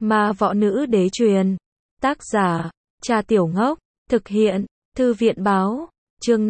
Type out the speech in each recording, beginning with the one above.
Ma võ nữ đế truyền. Tác giả, Trà Tiểu Ngốc. Thực hiện, Thư viện báo. Chương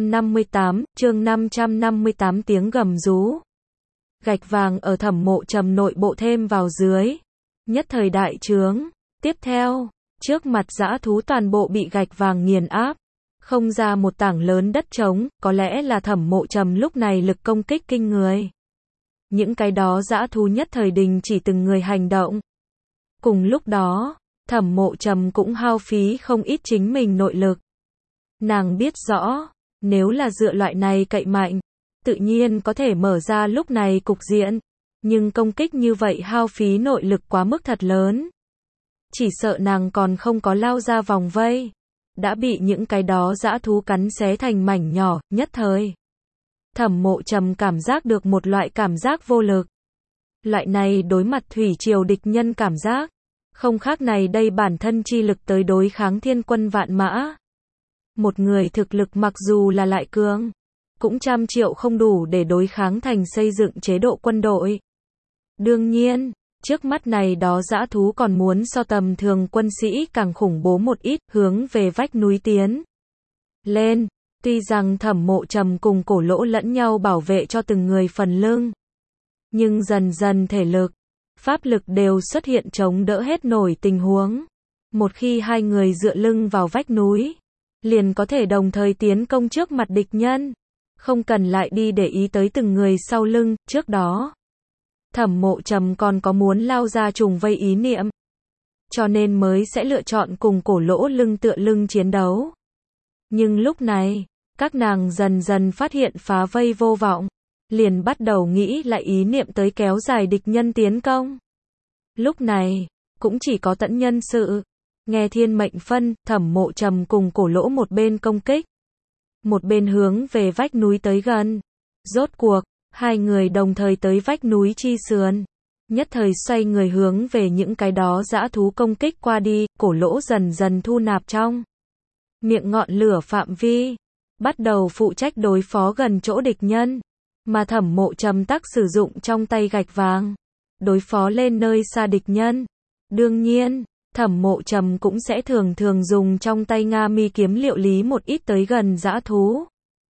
558 tiếng gầm rú. Gạch vàng ở Thẩm Mộ Trầm nội bộ thêm vào dưới. Nhất thời đại trướng. Tiếp theo, trước mặt dã thú toàn bộ bị gạch vàng nghiền áp. Không ra một tảng lớn đất trống, có lẽ là Thẩm Mộ Trầm lúc này lực công kích kinh người. Những cái đó dã thú nhất thời đình chỉ từng người hành động. Cùng lúc đó, Thẩm Mộ Trầm cũng hao phí không ít chính mình nội lực. Nàng biết rõ, nếu là dựa loại này cậy mạnh, tự nhiên có thể mở ra lúc này cục diện. Nhưng công kích như vậy hao phí nội lực quá mức thật lớn. Chỉ sợ nàng còn không có lao ra vòng vây. Đã bị những cái đó dã thú cắn xé thành mảnh nhỏ, nhất thời. Thẩm Mộ Trầm cảm giác được một loại cảm giác vô lực. Loại này đối mặt thủy triều địch nhân cảm giác. Không khác này đây bản thân chi lực tới đối kháng thiên quân vạn mã. Một người thực lực mặc dù là lại cường, cũng trăm triệu không đủ để đối kháng thành xây dựng chế độ quân đội. Đương nhiên, trước mắt này đó dã thú còn muốn so tầm thường quân sĩ càng khủng bố một ít, hướng về vách núi tiến lên. Tuy rằng Thẩm Mộ Trầm cùng Cổ Lỗ lẫn nhau bảo vệ cho từng người phần lưng, nhưng dần dần thể lực, pháp lực đều xuất hiện chống đỡ hết nổi tình huống. Một khi hai người dựa lưng vào vách núi, liền có thể đồng thời tiến công trước mặt địch nhân, không cần lại đi để ý tới từng người sau lưng. Trước đó, Thẩm Mộ Trầm còn có muốn lao ra trùng vây ý niệm, cho nên mới sẽ lựa chọn cùng Cổ Lỗ lưng tựa lưng chiến đấu. Nhưng lúc này, các nàng dần dần phát hiện phá vây vô vọng, liền bắt đầu nghĩ lại ý niệm tới kéo dài địch nhân tiến công. Lúc này, cũng chỉ có tận nhân sự. Nghe thiên mệnh phân, Thẩm Mộ Trầm cùng Cổ Lỗ một bên công kích, một bên hướng về vách núi tới gần. Rốt cuộc, hai người đồng thời tới vách núi chi sườn. Nhất thời xoay người hướng về những cái đó dã thú công kích qua đi. Cổ Lỗ dần dần thu nạp trong miệng ngọn lửa phạm vi, bắt đầu phụ trách đối phó gần chỗ địch nhân. Mà Thẩm Mộ Trầm tắc sử dụng trong tay gạch vàng, đối phó lên nơi xa địch nhân. Đương nhiên, Thẩm Mộ Trầm cũng sẽ thường thường dùng trong tay Nga mi kiếm liệu lý một ít tới gần dã thú.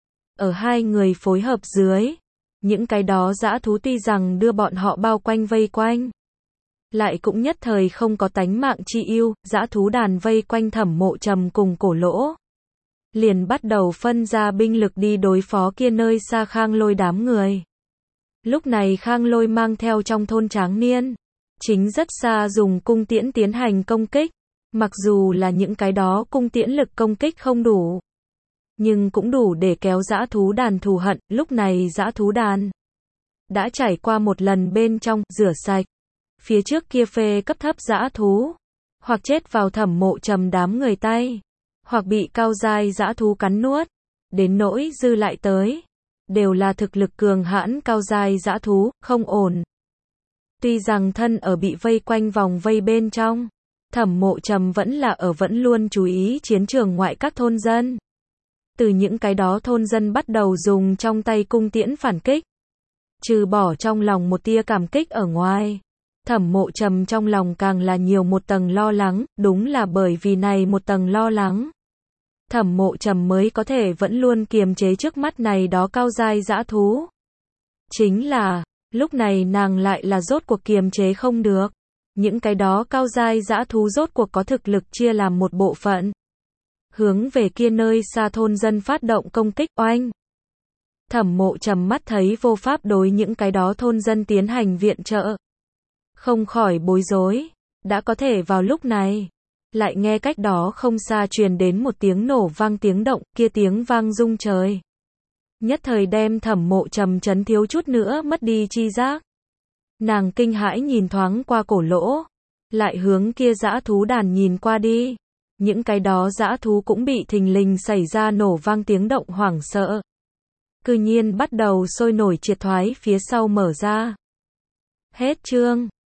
Ở hai người phối hợp dưới, những cái đó dã thú tuy rằng đưa bọn họ bao quanh vây quanh, lại cũng nhất thời không có tánh mạng chi ưu. Dã thú đàn vây quanh Thẩm Mộ Trầm cùng Cổ Lỗ, liền bắt đầu phân ra binh lực đi đối phó kia nơi xa Khang Lôi đám người. Lúc này Khang Lôi mang theo trong thôn tráng niên, chính rất xa dùng cung tiễn tiến hành công kích. Mặc dù là những cái đó cung tiễn lực công kích không đủ, nhưng cũng đủ để kéo dã thú đàn thù hận. Lúc này dã thú đàn đã trải qua một lần bên trong rửa sạch phía trước kia phê cấp thấp dã thú, hoặc chết vào Thẩm Mộ Trầm đám người tay, hoặc bị cao giai dã thú cắn nuốt. Đến nỗi dư lại tới, đều là thực lực cường hãn cao giai dã thú, không ổn. Tuy rằng thân ở bị vây quanh vòng vây bên trong, Thẩm Mộ Trầm vẫn luôn chú ý chiến trường ngoại các thôn dân. Từ những cái đó thôn dân bắt đầu dùng trong tay cung tiễn phản kích. Trừ bỏ trong lòng một tia cảm kích ở ngoài, Thẩm Mộ Trầm trong lòng càng là nhiều một tầng lo lắng. Đúng là bởi vì này một tầng lo lắng, Thẩm Mộ Trầm mới có thể vẫn luôn kiềm chế trước mắt này đó cao giai dã thú. Chính là, lúc này nàng lại là rốt cuộc kiềm chế không được. Những cái đó cao giai dã thú rốt cuộc có thực lực chia làm một bộ phận, hướng về kia nơi xa thôn dân phát động công kích. Oanh! Thẩm Mộ Trầm mắt thấy vô pháp đối những cái đó thôn dân tiến hành viện trợ, không khỏi bối rối. Đã có thể vào lúc này, lại nghe cách đó không xa truyền đến một tiếng nổ vang tiếng động. Kia tiếng vang rung trời, nhất thời đem Thẩm Mộ Trầm chấn thiếu chút nữa mất đi chi giác. Nàng kinh hãi nhìn thoáng qua Cổ Lỗ, lại hướng kia dã thú đàn nhìn qua đi. Những cái đó dã thú cũng bị thình lình xảy ra nổ vang tiếng động hoảng sợ, cư nhiên bắt đầu sôi nổi triệt thoái phía sau mở ra. Hết chương.